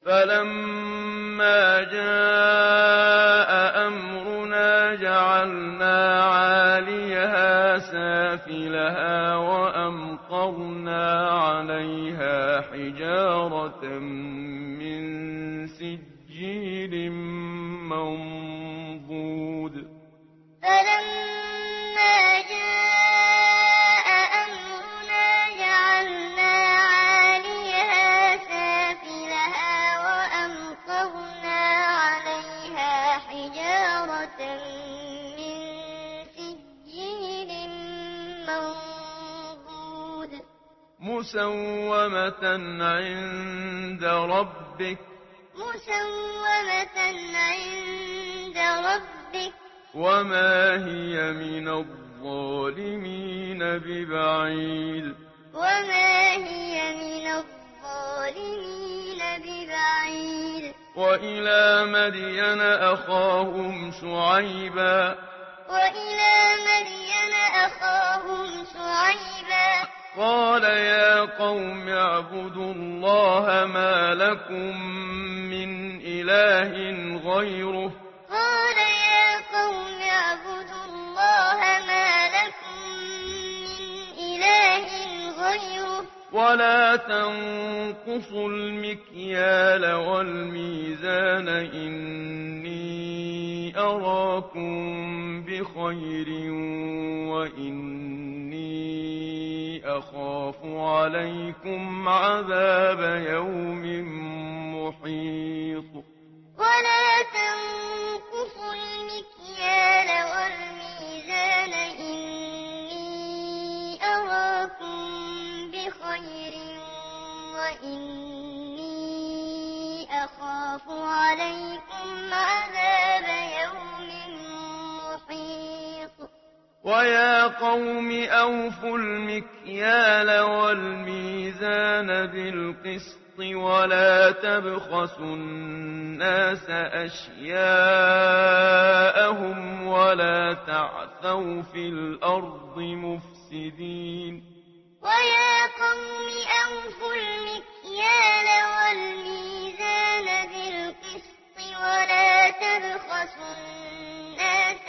فَلَمَّا جَاءَ أَمْرُنَا جَعَلْنَا عَالِيَهَا سَافِلَهَا وَأَمْطَرْنَا عَلَيْهَا حِجَارَةً مِّن سِجِّيلٍ مَّنضُودٍ فَلَمَّا جَاءَ أَمْرُنَا جَعَلْنَا عَالِيَهَا سَافِلَهَا وَأَمْطَرْنَا عَلَيْهَا حِجَارَةً مِّن سِجِّيلٍ مَّنضُودٍ مُّسَوَّمَةً عِندَ رَبِّكَ وَمَا هِيَ مِنَ الظَّالِمِينَ بِبَعِيدٍ وَإِلَىٰ مَدْيَنَ أَخَاهُمْ شُعَيْبًا قَالَ يَا قَوْمِ اعْبُدُوا اللَّهَ مَا لَكُم مِّنْ إِلَٰهٍ غَيْرُهُ وَلَا تَنقُصُوا الْمِكْيَالَ وَالْمِيزَانَ إِنِّي أَرَاكُم بِخَيْرٍ وَإِنِّي أَخَافُ عَلَيْكُمْ عَذَابَ يَوْمٍ مُّحِيطٍ وَلَا تَنقُصُوا الْمِكْيَالَ وَالْمِيزَانَ إِنِّي أَرَاكُم بِخَيْرٍ وَإِنِّي أَخَافُ عَلَيْكُمْ عَذَابَ يَوْمٍ مُّحِيطٍ وَيَا قَوْمِ أَوْفُوا الْمِكْيَالَ وَالْمِيزَانَ بِالْقِسْطِ وَلَا تَبْخَسُوا النَّاسَ أَشْيَاءَهُمْ وَلَا تَعْثَوْا فِي الْأَرْضِ مُفْسِدِينَ وَيَا قَوْمِ أَوْفُوا الْمِكْيَالَ وَالْمِيزَانَ بِالْقِسْطِ وَلَا تَبْخَسُوا النَّاسَ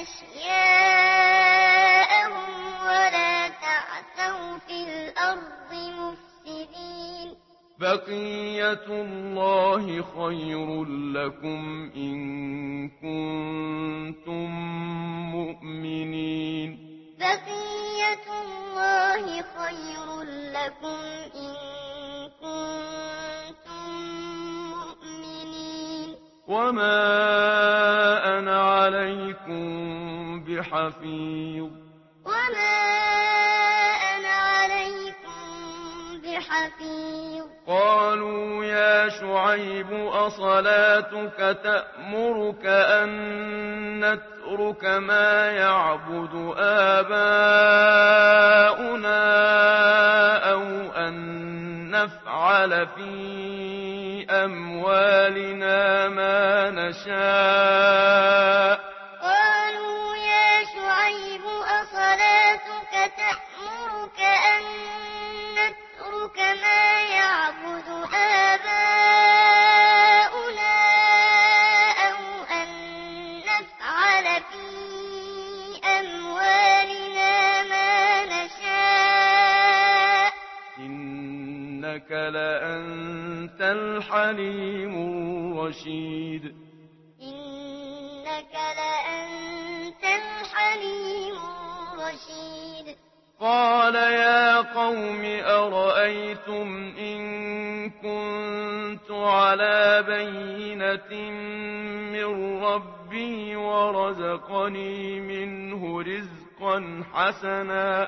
أَشْيَاءَهُمْ وَلَا تَعْثَوْا فِي الْأَرْضِ مُفْسِدِينَ بَقِيَّتُ اللَّهِ خَيْرٌ لَّكُمْ إِن كُنتُم مُّؤْمِنِينَ بَقِيَّتُ اللَّهِ خَيْرٌ لَّكُمْ إِن كُنتُم مُّؤْمِنِينَ وَمَا أَنَا عَلَيْكُم بِحَفِيظٍ قَالُوا يَا شُعَيْبُ أَصَلَاتُكَ تَأْمُرُكَ أَن نَّتْرُكَ مَا يَعْبُدُ آبَاؤُنَا أَوْ أَن نَّفْعَلَ فِي أَمْوَالِنَا مَا نَشَاءُ قَالُوا يَا شُعَيْبُ أَصَلَاتُكَ تَأْمُرُكَ أَن نَّتْرُكَ مَا يَعْبُدُ آبَاؤُنَا أَوْ أَن نَّفْعَلَ فِي أَمْوَالِنَا مَا نَشَاءُ إِنَّكَ لَأَنتَ الْحَلِيمُ الرَّشِيدُ قَالَ يَا قَوْمِ أَرَأَيْتُمْ إِن كُنتُ عَلَىٰ بَيِّنَةٍ مِّن رَّبِّي وَرَزَقَنِي مِنْهُ رِزْقًا حَسَنًا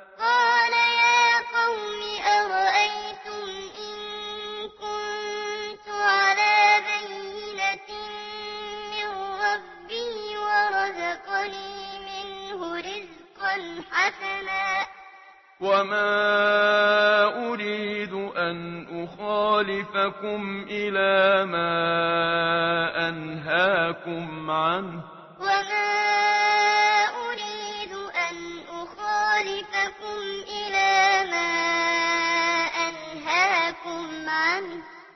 وَمَا أُرِيدُ أَنْ أُخَالِفَكُمْ إِلَىٰ مَا أَنْهَاكُمْ عَنْهُ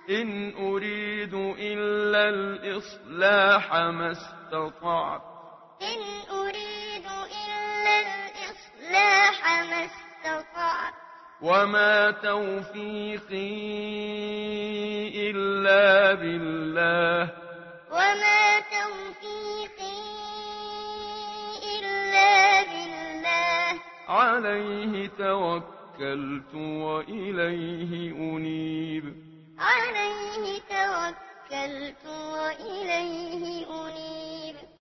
إن أريد إلا الإصلاح ما استطعت إن أريد إلا الإصلاح ما استطعت وما توفيقي إلا بالله وما توفيقي إلا بالله عليه توكلت وإليه أنيب عليه توكلت وإليه أنيب